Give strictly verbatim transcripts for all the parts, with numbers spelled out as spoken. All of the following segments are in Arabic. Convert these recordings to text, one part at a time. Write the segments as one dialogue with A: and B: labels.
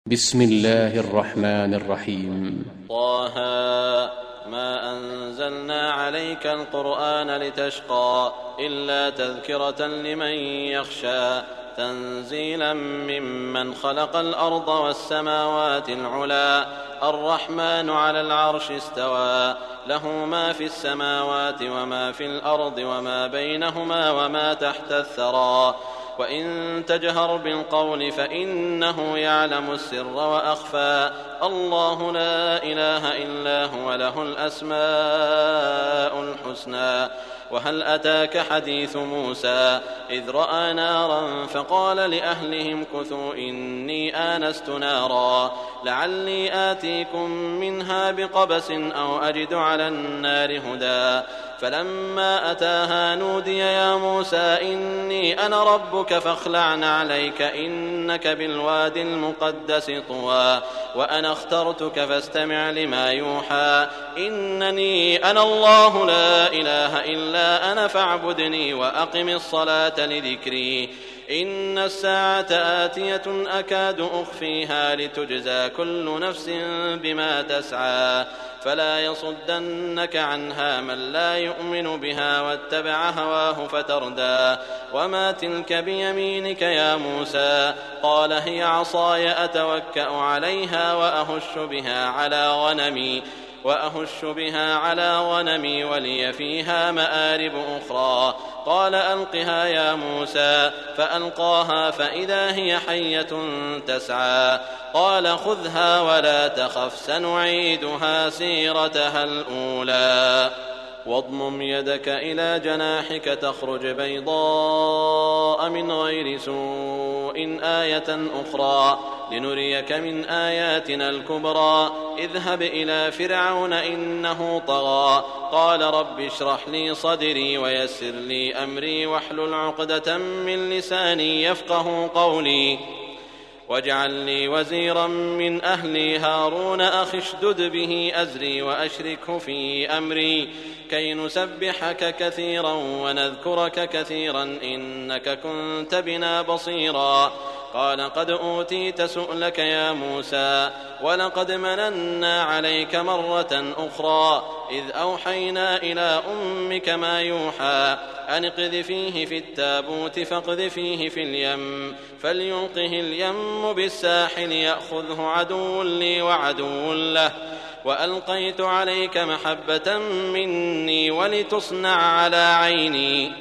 A: بسم الله الرحمن الرحيم.
B: طه ما أنزلنا عليك القرآن لتشقى إلا تذكرة لمن يخشى تنزيلا ممن خلق الأرض والسماوات العلى الرحمن على العرش استوى له ما في السماوات وما في الأرض وما بينهما وما تحت الثرى وإن تجهر بالقول فإنه يعلم السر وأخفى الله لا إله إلا هو له الأسماء الحسنى. وهل أتاك حديث موسى إذ رأى نارا فقال لأهلهم كثوا إني آنست نارا لعلي آتيكم منها بقبس أو أجد على النار هدى فلما أتاها نودي يا موسى إني أنا ربك فاخلع عليك إنك بالواد المقدس طوى وأنا اخترتك فاستمع لما يوحى إنني أنا الله لا إله إلا أنا فاعبدني وأقم الصلاة لذكري إن الساعة آتية أكاد أخفيها لتجزى كل نفس بما تسعى فلا يصدنك عنها من لا يؤمن بها واتبع هواه فتردى وما تلك بيمينك يا موسى قال هي عصاي أتوكأ عليها وأهش بها على غنمي وأهش بها على غنمي ولي فيها مآرب أخرى قال ألقها يا موسى فألقاها فإذا هي حية تسعى قال خذها ولا تخف سنعيدها سيرتها الأولى واضمم يدك إلى جناحك تخرج بيضاء من غير سوء آية أخرى لنريك من آياتنا الكبرى اذهب إلى فرعون إنه طغى قال رب اشرح لي صدري ويسر لي أمري واحلل عقدة من لساني يفقه قولي واجعل لي وزيرا من أهلي هارون أخي اشدد به أزري وأشركه في أمري كي نسبحك كثيرا ونذكرك كثيرا إنك كنت بنا بصيرا قال قد أوتيت سؤلك يا موسى ولقد مننا عليك مرة أخرى إذ أوحينا إلى أمك ما يوحى أن اقذفيه في التابوت فاقذفيه في اليم فليلقه اليم بالساحل يأخذه عدو لي وعدو له وألقيت عليك محبة مني ولتصنع على عيني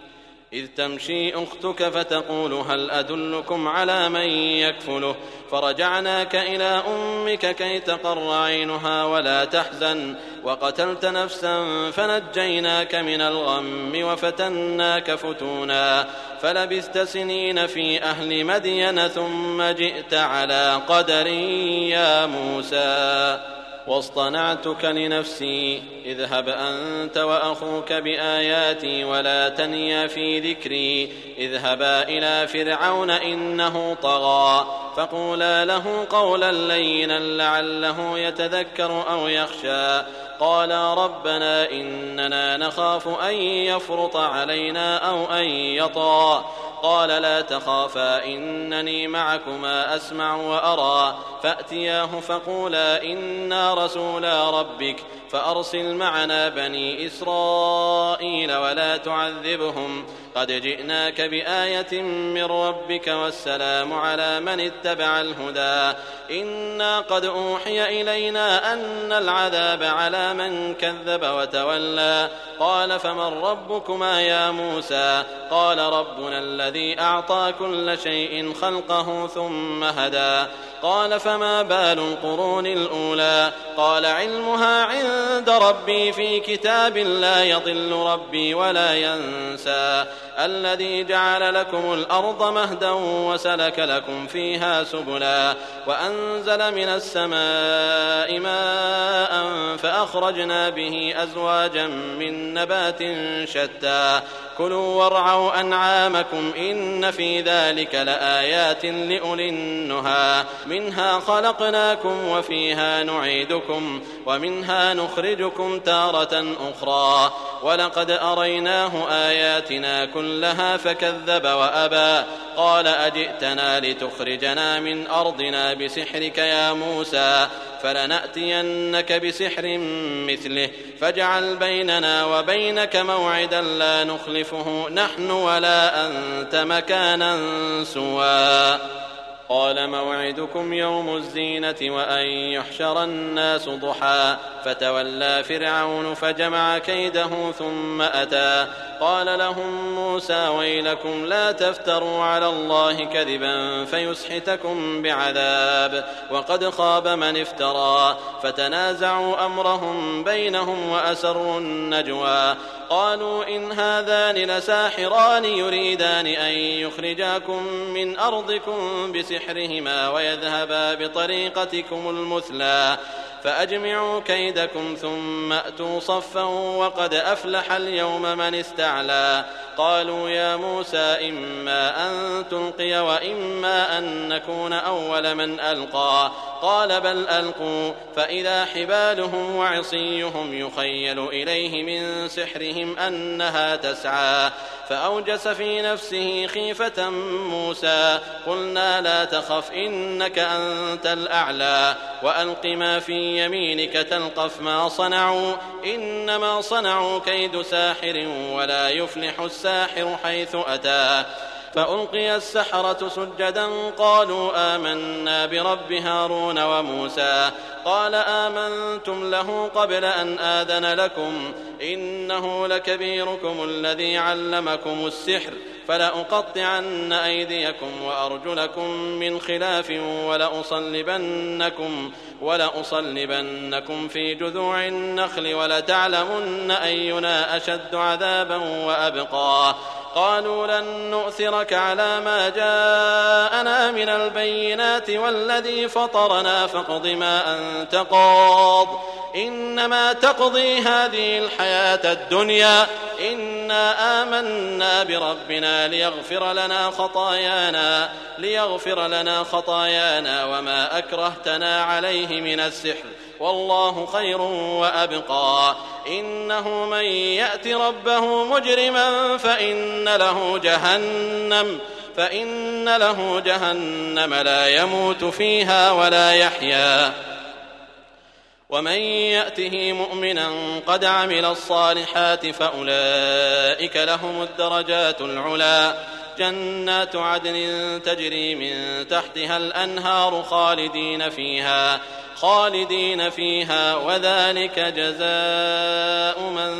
B: إذ تمشي أختك فتقول هل أدلكم على من يكفله فرجعناك إلى أمك كي تقر عينها ولا تحزن وقتلت نفسا فنجيناك من الغم وفتناك فتونا فلبثت سنين في أهل مدين ثم جئت على قدر يا موسى واصطنعتك لنفسي اذهب أنت وأخوك بآياتي ولا تنيا في ذكري اذهبا إلى فرعون إنه طغى فقولا له قولا لينا لعله يتذكر أو يخشى قالا ربنا إننا نخاف أن يفرط علينا أو أن يطغى قال لا تخافا إنني معكما أسمع وأرى فأتياه فقولا إنا رسولا ربك فأرسل معنا بني إسرائيل ولا تعذبهم قد جئناك بآية من ربك والسلام على من اتبع الهدى إنا قد أوحي إلينا أن العذاب على من كذب وتولى قال فمن ربكما يا موسى قال ربنا الذي أعطى كل شيء خلقه ثم هدى قال فما بال القرون الأولى قال علمها عند ربي في كتاب لا يضل ربي ولا ينسى الذي جعل لكم الأرض مهدا وسلك لكم فيها سبلا وأنزل من السماء ماء فأخرجنا به أزواجا من نبات شتى كلوا وارعوا أنعامكم إن في ذلك لآيات لأولي النهى منها خلقناكم وفيها نعيدكم ومنها نخرجكم تارة أخرى ولقد أريناه آياتنا كلها فكذب وأبى قال أجئتنا لتخرجنا من أرضنا بسحرك يا موسى فلنأتينك بسحر مثله فاجعل بيننا وبينك موعدا لا نخلفه نحن ولا أنت مكانا سوى قال موعدكم يوم الزينة وأن يحشر الناس ضحى فتولى فرعون فجمع كيده ثم أتى قال لهم موسى ويلكم لا تفتروا على الله كذبا فيسحتكم بعذاب وقد خاب من افترى فتنازعوا أمرهم بينهم وأسروا النجوى قالوا إن هذان لساحران يريدان أن يخرجاكم من أرضكم بسحرهما ويذهبا بطريقتكم المثلى فأجمعوا كيدكم ثم أتوا صفا وقد أفلح اليوم من استعلى قالوا يا موسى إما أن تلقي وإما أن نكون أول من ألقى قال بل ألقوا فإذا حبالهم وعصيهم يخيل إليه من سحرهم أنها تسعى فأوجس في نفسه خيفة موسى قلنا لا تخف إنك أنت الأعلى وألق ما في يمينك تلقف ما صنعوا إنما صنعوا كيد ساحر ولا يفلح الساحر حيث أتى فألقي السحرة سجدا قالوا آمنا برب هارون وموسى قال آمنتم له قبل أن آذن لكم إنه لكبيركم الذي علمكم السحر فلأقطعن أيديكم وأرجلكم من خلاف ولأصلبنكم, ولأصلبنكم في جذوع النخل ولتعلمن أينا أشد عذابا وأبقى قالوا لن نؤثرك على ما جاءنا من البينات والذي فطرنا فاقض ما أنت قاض إنما تقضي هذه الحياة الدنيا إنا آمنا بربنا ليغفر لنا خطايانا ليغفر لنا خطايانا وما أكرهتنا عليه من السحر والله خير وأبقى إنه من يأت ربه مجرما فإن له جهنم فإن له جهنم لا يموت فيها ولا يحيا ومن يأته مؤمنا قد عمل الصالحات فأولئك لهم الدرجات العلى جنات عدن تجري من تحتها الأنهار خالدين فيها خالدين فيها وذلك جزاء من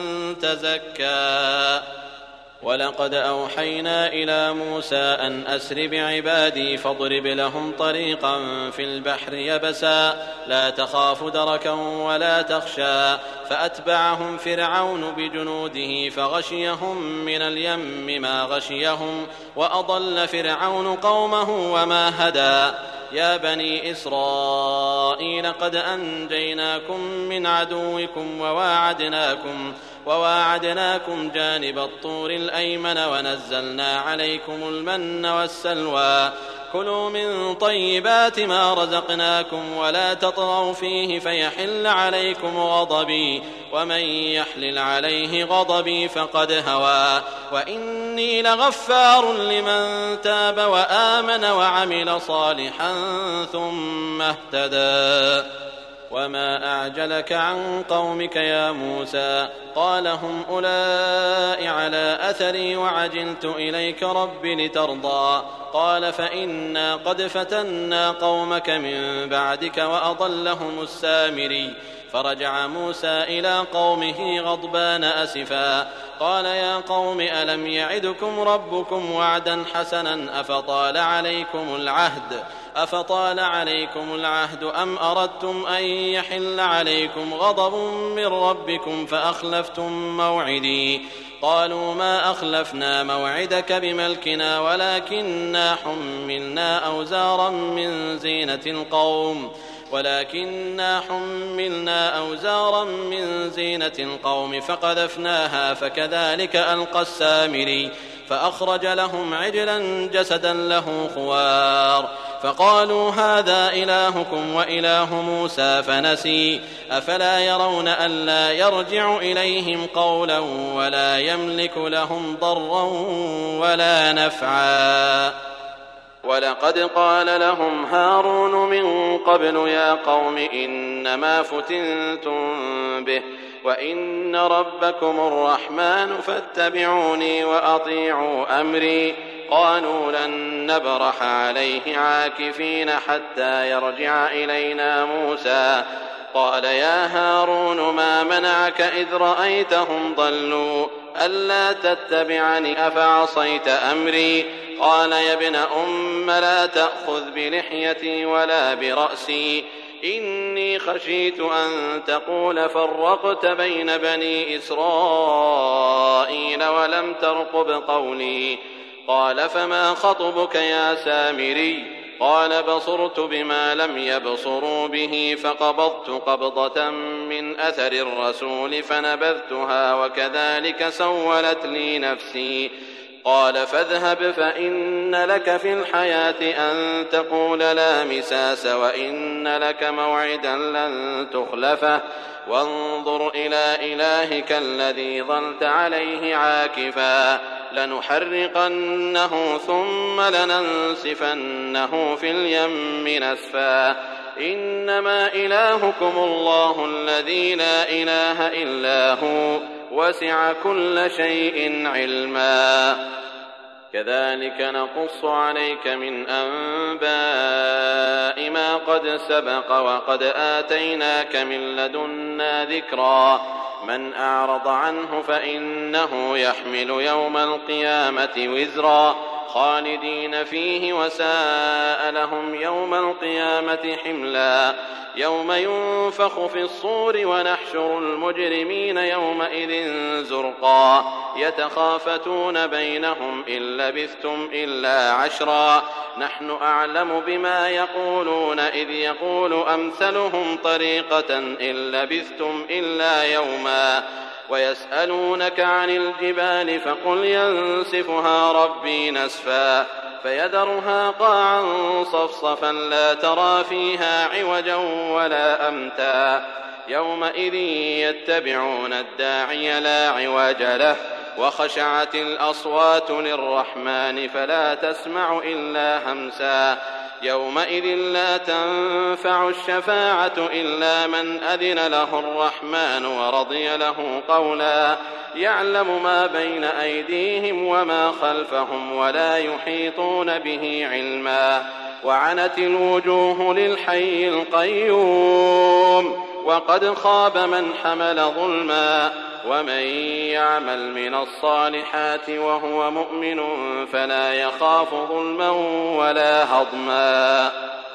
B: تزكى ولقد أوحينا إلى موسى أن أسر بعبادي فاضرب لهم طريقا في البحر يبسا لا تخاف دركا ولا تخشى فأتبعهم فرعون بجنوده فغشيهم من اليم ما غشيهم وأضل فرعون قومه وما هدى يا بني إسرائيل قد أنجيناكم من عدوكم وواعدناكم وواعدناكم جانب الطور الأيمن ونزلنا عليكم المن والسلوى كلوا من طيبات ما رزقناكم ولا تطغوا فيه فيحل عليكم غضبي ومن يحلل عليه غضبي فقد هوى وإني لغفار لمن تاب وآمن وعمل صالحا ثم اهتدى وما أعجلك عن قومك يا موسى قال هم أولئك على أثري وعجلت إليك رب لترضى قال فإنا قد فتنا قومك من بعدك وأضلهم السامري فرجع موسى إلى قومه غضبان أسفا قال يا قوم ألم يعدكم ربكم وعدا حسنا أفطال عليكم العهد أفطال عليكم العهد أم أردتم أن يحل عليكم غضب من ربكم فأخلفتم موعدي قالوا ما أخلفنا موعدك بملكنا ولكننا حملنا أوزارا من زينة القوم ولكننا حملنا أوزارا من زينة القوم فقذفناها فكذلك ألقى السامري فأخرج لهم عجلا جسدا له خوار فقالوا هذا إلهكم وإله موسى فنسي أفلا يرون ألا يرجع إليهم قولا ولا يملك لهم ضرا ولا نفعا ولقد قال لهم هارون من قبل يا قوم إنما فتنتم به وإن ربكم الرحمن فاتبعوني وأطيعوا أمري قالوا لن نبرح عليه عاكفين حتى يرجع إلينا موسى قال يا هارون ما منعك إذ رأيتهم ضلوا ألا تتبعني أفعصيت أمري قال يا ابن أم لا تأخذ بلحيتي ولا برأسي إني خشيت أن تقول فرقت بين بني إسرائيل ولم ترقب قولي قال فما خطبك يا سامري قال بصرت بما لم يبصروا به فقبضت قبضة من أثر الرسول فنبذتها وكذلك سولت لي نفسي قال فاذهب فإن لك في الحياة أن تقول لا مساس وإن لك موعدا لن تخلفه وانظر إلى إلهك الذي ظلت عليه عاكفا لنحرقنه ثم لننسفنه في اليم نسفا إنما إلهكم الله الذي لا إله إلا هو وسع كل شيء علما كذلك نقص عليك من أنباء ما قد سبق وقد آتيناك من لدنا ذكرا من أعرض عنه فإنه يحمل يوم القيامة وزرا خالدين فيه وساء لهم يوم القيامة حملا يوم ينفخ في الصور ونحشر المجرمين يومئذ زرقا يتخافتون بينهم إن لبثتم إلا عشرا نحن أعلم بما يقولون إذ يقول أمثلهم طريقة إن لبثتم إلا يوما ويسألونك عن الجبال فقل ينسفها ربي نسفا فيذرها قاعا صفصفا لا ترى فيها عوجا ولا أمتا يومئذ يتبعون الداعي لا عوج له وخشعت الأصوات للرحمن فلا تسمع إلا همسا يومئذ لا تنفع الشفاعة إلا من أذن له الرحمن ورضي له قولا يعلم ما بين أيديهم وما خلفهم ولا يحيطون به علما وعنت الوجوه للحي القيوم وقد خاب من حمل ظلما ومن يعمل من الصالحات وهو مؤمن فلا يخاف ظلما ولا هضما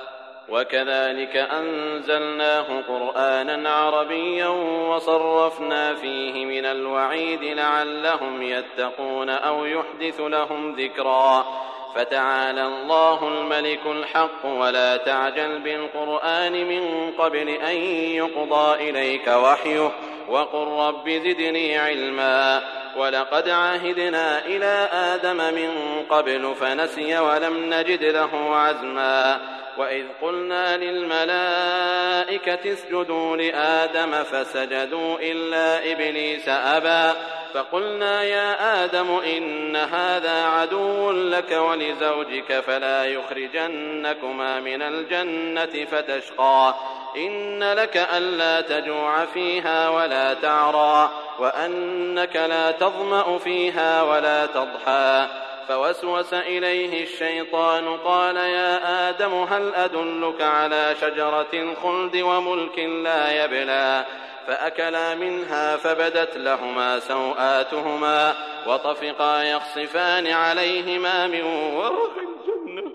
B: وكذلك أنزلناه قرآنا عربيا وصرفنا فيه من الوعيد لعلهم يتقون أو يحدث لهم ذكرا فتعالى الله الملك الحق ولا تعجل بالقرآن من قبل أن يقضى إليك وحيه وقل رب زدني علما ولقد عهدنا إلى آدم من قبل فنسي ولم نجد له عزما وإذ قلنا للملائكة اسجدوا لآدم فسجدوا إلا إبليس أبى فقلنا يا آدم إن هذا عدو لك ولزوجك فلا يخرجنكما من الجنة فتشقى إن لك ألا تجوع فيها ولا تعرى وأنك لا تظمأ فيها ولا تضحى فوسوس إليه الشيطان قال يا آدم هل أدلك على شجرة الخلد وملك لا يبلى فأكلا منها فبدت لهما سوآتهما وطفقا يخصفان عليهما من ورق الجنة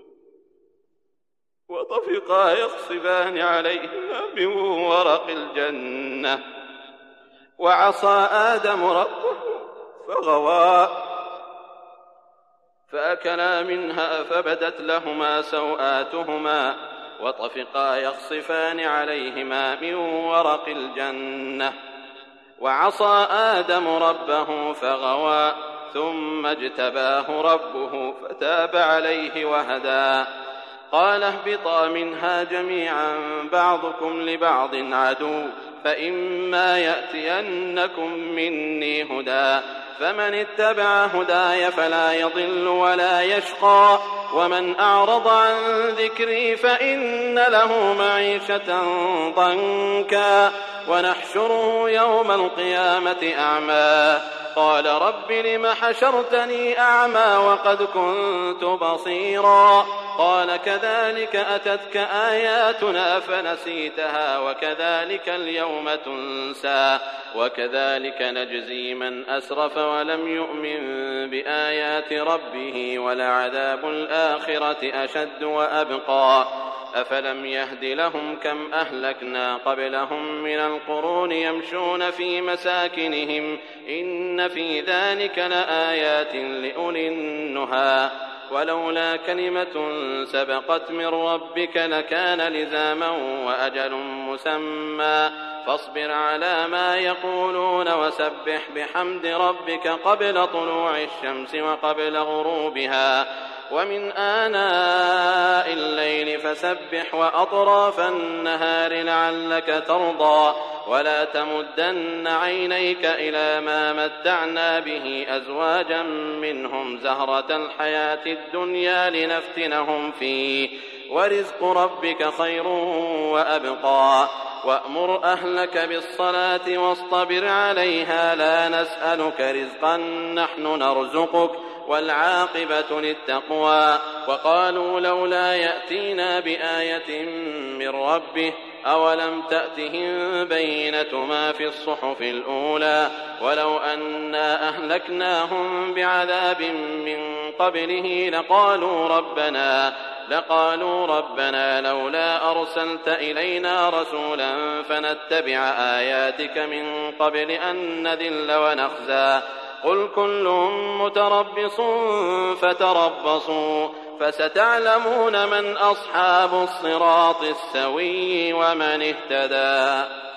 B: وطفقا يخصفان عليهما من ورق الجنة وعصى آدم ربه فغوى فأكلا منها فبدت لهما سوآتهما وطفقا يخصفان عليهما من ورق الجنة وعصى آدم ربه فغوى ثم اجتباه ربه فتاب عليه وهدى قال اهبطا منها جميعا بعضكم لبعض عدو فإما يأتينكم مني هدى فمن اتبع هداي فلا يضل ولا يشقى ومن أعرض عن ذكري فإن له معيشة ضنكا ونحشره يوم القيامة أعمى قال رب لم حشرتني أعمى وقد كنت بصيرا قال كذلك أتتك آياتنا فنسيتها وكذلك اليوم تنسى وكذلك نجزي من أسرف ولم يؤمن بآيات ربه ولعذاب الآخرة أشد وأبقى أفلم يهد لهم كم أهلكنا قبلهم من القرون يمشون في مساكنهم إن في ذلك لآيات لأولي النهى ولولا كلمة سبقت من ربك لكان لزاما وأجل مسمى فاصبر على ما يقولون وسبح بحمد ربك قبل طلوع الشمس وقبل غروبها ومن آناء الليل فسبح وأطراف النهار لعلك ترضى ولا تمدن عينيك إلى ما متعنا به أزواجا منهم زهرة الحياة الدنيا لنفتنهم فيه ورزق ربك خير وأبقى وأمر أهلك بالصلاة واصطبر عليها لا نسألك رزقا نحن نرزقك والعاقبة للتقوى وقالوا لولا يأتينا بآية من ربه أولم تأتهم بينة ما في الصحف الأولى ولو أنا أهلكناهم بعذاب من قبله لقالوا ربنا لقالوا ربنا لولا أرسلت إلينا رسولا فنتبع آياتك من قبل أن نذل ونخزى قل كل متربص فتربصوا فستعلمون من أصحاب الصراط السوي ومن اهتدى.